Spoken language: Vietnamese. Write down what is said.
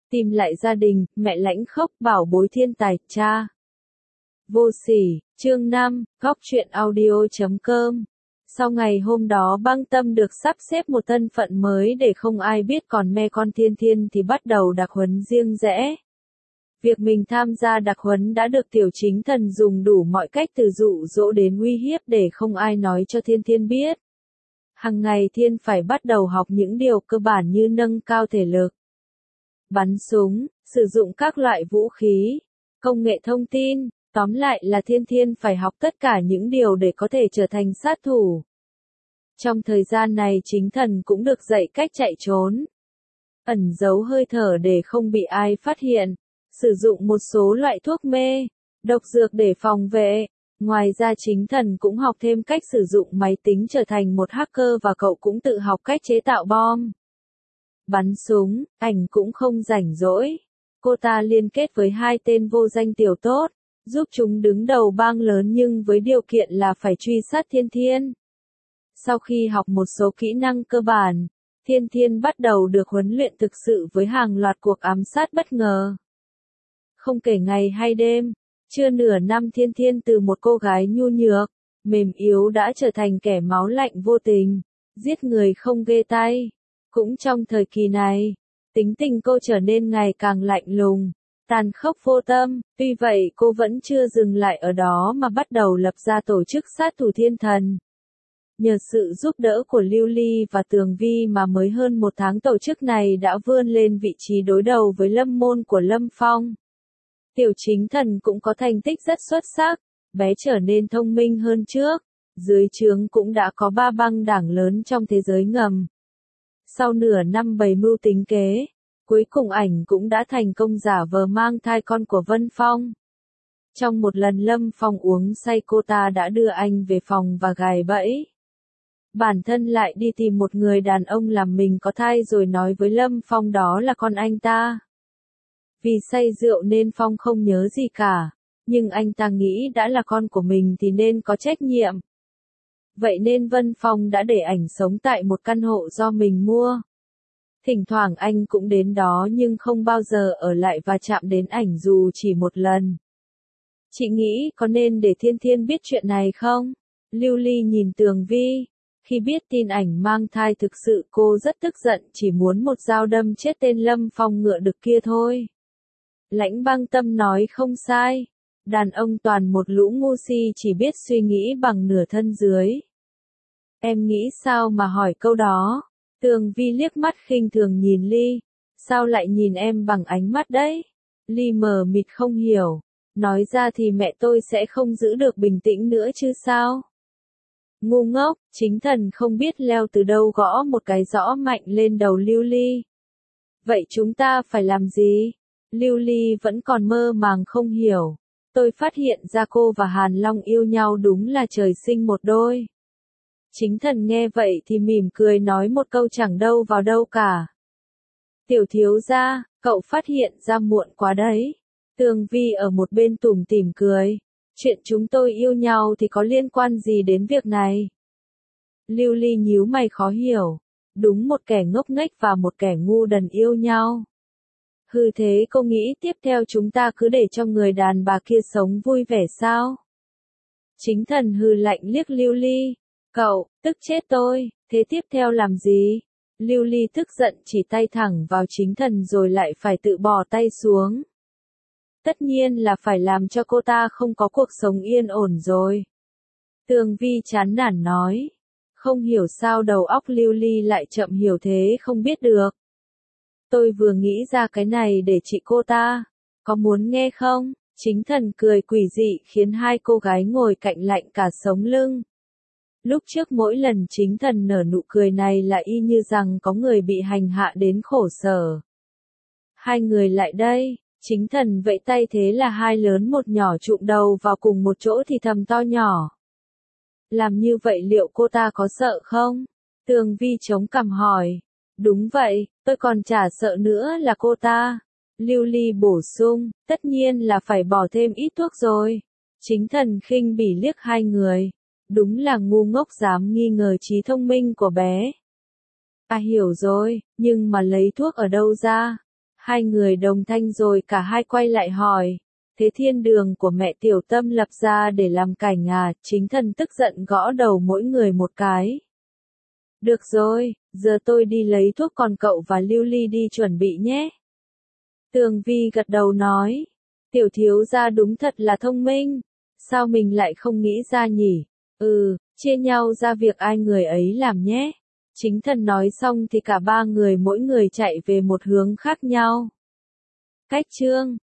Tìm lại gia đình, mẹ lãnh khốc bảo bối thiên tài, cha. Vô sỉ, chương 5, góc truyện audio.com. Sau ngày hôm đó Băng Tâm được sắp xếp một thân phận mới để không ai biết, còn mẹ con Thiên Thiên thì bắt đầu đặc huấn riêng rẽ. Việc mình tham gia đặc huấn đã được Tiểu Chính Thần dùng đủ mọi cách từ dụ dỗ đến uy hiếp để không ai nói cho Thiên Thiên biết. Hằng ngày Thiên phải bắt đầu học những điều cơ bản như nâng cao thể lực, bắn súng, sử dụng các loại vũ khí, công nghệ thông tin, tóm lại là Thiên phải học tất cả những điều để có thể trở thành sát thủ. Trong thời gian này Chính Thần cũng được dạy cách chạy trốn, ẩn giấu hơi thở để không bị ai phát hiện, sử dụng một số loại thuốc mê, độc dược để phòng vệ. Ngoài ra Chính Thần cũng học thêm cách sử dụng máy tính trở thành một hacker, và cậu cũng tự học cách chế tạo bom, bắn súng. Ảnh cũng không rảnh rỗi. Cô ta liên kết với hai tên vô danh tiểu tốt, giúp chúng đứng đầu bang lớn, nhưng với điều kiện là phải truy sát Thiên. Sau khi học một số kỹ năng cơ bản, Thiên bắt đầu được huấn luyện thực sự với hàng loạt cuộc ám sát bất ngờ. Không kể ngày hay đêm, chưa nửa năm Thiên từ một cô gái nhu nhược, mềm yếu đã trở thành kẻ máu lạnh vô tình, giết người không ghê tay. Cũng trong thời kỳ này, tính tình cô trở nên ngày càng lạnh lùng, tàn khốc vô tâm. Tuy vậy cô vẫn chưa dừng lại ở đó mà bắt đầu lập ra tổ chức sát thủ Thiên Thần. Nhờ sự giúp đỡ của Lưu Ly và Tường Vi mà mới hơn một tháng tổ chức này đã vươn lên vị trí đối đầu với Lâm Môn của Lâm Phong. Tiểu Chính Thần cũng có thành tích rất xuất sắc, bé trở nên thông minh hơn trước, dưới trướng cũng đã có 3 băng đảng lớn trong thế giới ngầm. Sau nửa năm bày mưu tính kế, cuối cùng Ảnh cũng đã thành công giả vờ mang thai con của Vân Phong. Trong một lần Lâm Phong uống say, cô ta đã đưa anh về phòng và gài bẫy. Bản thân lại đi tìm một người đàn ông làm mình có thai rồi nói với Lâm Phong đó là con anh ta. Vì say rượu nên Phong không nhớ gì cả, nhưng anh ta nghĩ đã là con của mình thì nên có trách nhiệm. Vậy nên Vân Phong đã để Ảnh sống tại một căn hộ do mình mua. Thỉnh thoảng anh cũng đến đó nhưng không bao giờ ở lại và chạm đến Ảnh dù chỉ một lần. Chị nghĩ có nên để Thiên biết chuyện này không? Lưu Ly nhìn Tường Vi. Khi biết tin Ảnh mang thai thực sự cô rất tức giận, chỉ muốn một dao đâm chết tên Lâm Phong ngựa đực kia thôi. Lãnh Băng Tâm nói không sai. Đàn ông toàn một lũ ngu si chỉ biết suy nghĩ bằng nửa thân dưới. Em nghĩ sao mà hỏi câu đó? Tường Vi liếc mắt khinh thường nhìn Ly. Sao lại nhìn em bằng ánh mắt đấy? Ly mờ mịt không hiểu. Nói ra thì mẹ tôi sẽ không giữ được bình tĩnh nữa chứ sao? Ngu ngốc. Chính Thần không biết leo từ đâu gõ một cái rõ mạnh lên đầu Lưu Ly. Vậy chúng ta phải làm gì? Lưu Ly vẫn còn mơ màng không hiểu. Tôi phát hiện ra cô và Hàn Long yêu nhau đúng là trời sinh một đôi. Chính Thần nghe vậy thì mỉm cười nói một câu chẳng đâu vào đâu cả. Tiểu thiếu gia, cậu phát hiện ra muộn quá đấy. Tường Vi ở một bên tủm tỉm cười. Chuyện chúng tôi yêu nhau thì có liên quan gì đến việc này? Lưu Ly nhíu mày khó hiểu. Đúng một kẻ ngốc nghếch và một kẻ ngu đần yêu nhau. Hừ, thế cô nghĩ tiếp theo chúng ta cứ để cho người đàn bà kia sống vui vẻ sao? Chính Thần hừ lạnh liếc Lưu Ly. Cậu, tức chết tôi, thế tiếp theo làm gì? Lưu Ly tức giận chỉ tay thẳng vào Chính Thần rồi lại phải tự bỏ tay xuống. Tất nhiên là phải làm cho cô ta không có cuộc sống yên ổn rồi. Tường Vi chán nản nói. Không hiểu sao đầu óc Lưu Ly lại chậm hiểu thế không biết được. Tôi vừa nghĩ ra cái này để trị cô ta. Có muốn nghe không? Chính Thần cười quỷ dị khiến hai cô gái ngồi cạnh lạnh cả sống lưng. Lúc trước mỗi lần Chính Thần nở nụ cười này là y như rằng có người bị hành hạ đến khổ sở. Hai người lại đây. Chính Thần vẫy tay thế là hai lớn một nhỏ chụm đầu vào cùng một chỗ thì thầm to nhỏ. Làm như vậy liệu cô ta có sợ không? Tường Vi chống cằm hỏi. Đúng vậy, tôi còn chả sợ nữa là cô ta. Lưu Ly bổ sung, tất nhiên là phải bỏ thêm ít thuốc rồi. Chính Thần khinh bỉ liếc hai người. Đúng là ngu ngốc dám nghi ngờ trí thông minh của bé. À hiểu rồi, nhưng mà lấy thuốc ở đâu ra? Hai người đồng thanh rồi cả hai quay lại hỏi. Thế thiên đường của mẹ Tiểu Tâm lập ra để làm cảnh à? Chính thần tức giận gõ đầu mỗi người một cái. Được rồi, giờ tôi đi lấy thuốc còn cậu và Lưu Ly đi chuẩn bị nhé. Tường Vi gật đầu nói. Tiểu thiếu gia đúng thật là thông minh. Sao mình lại không nghĩ ra nhỉ? Chia nhau ra việc ai người ấy làm nhé. Chính thần nói xong thì cả ba người mỗi người chạy về một hướng khác nhau. Cách chương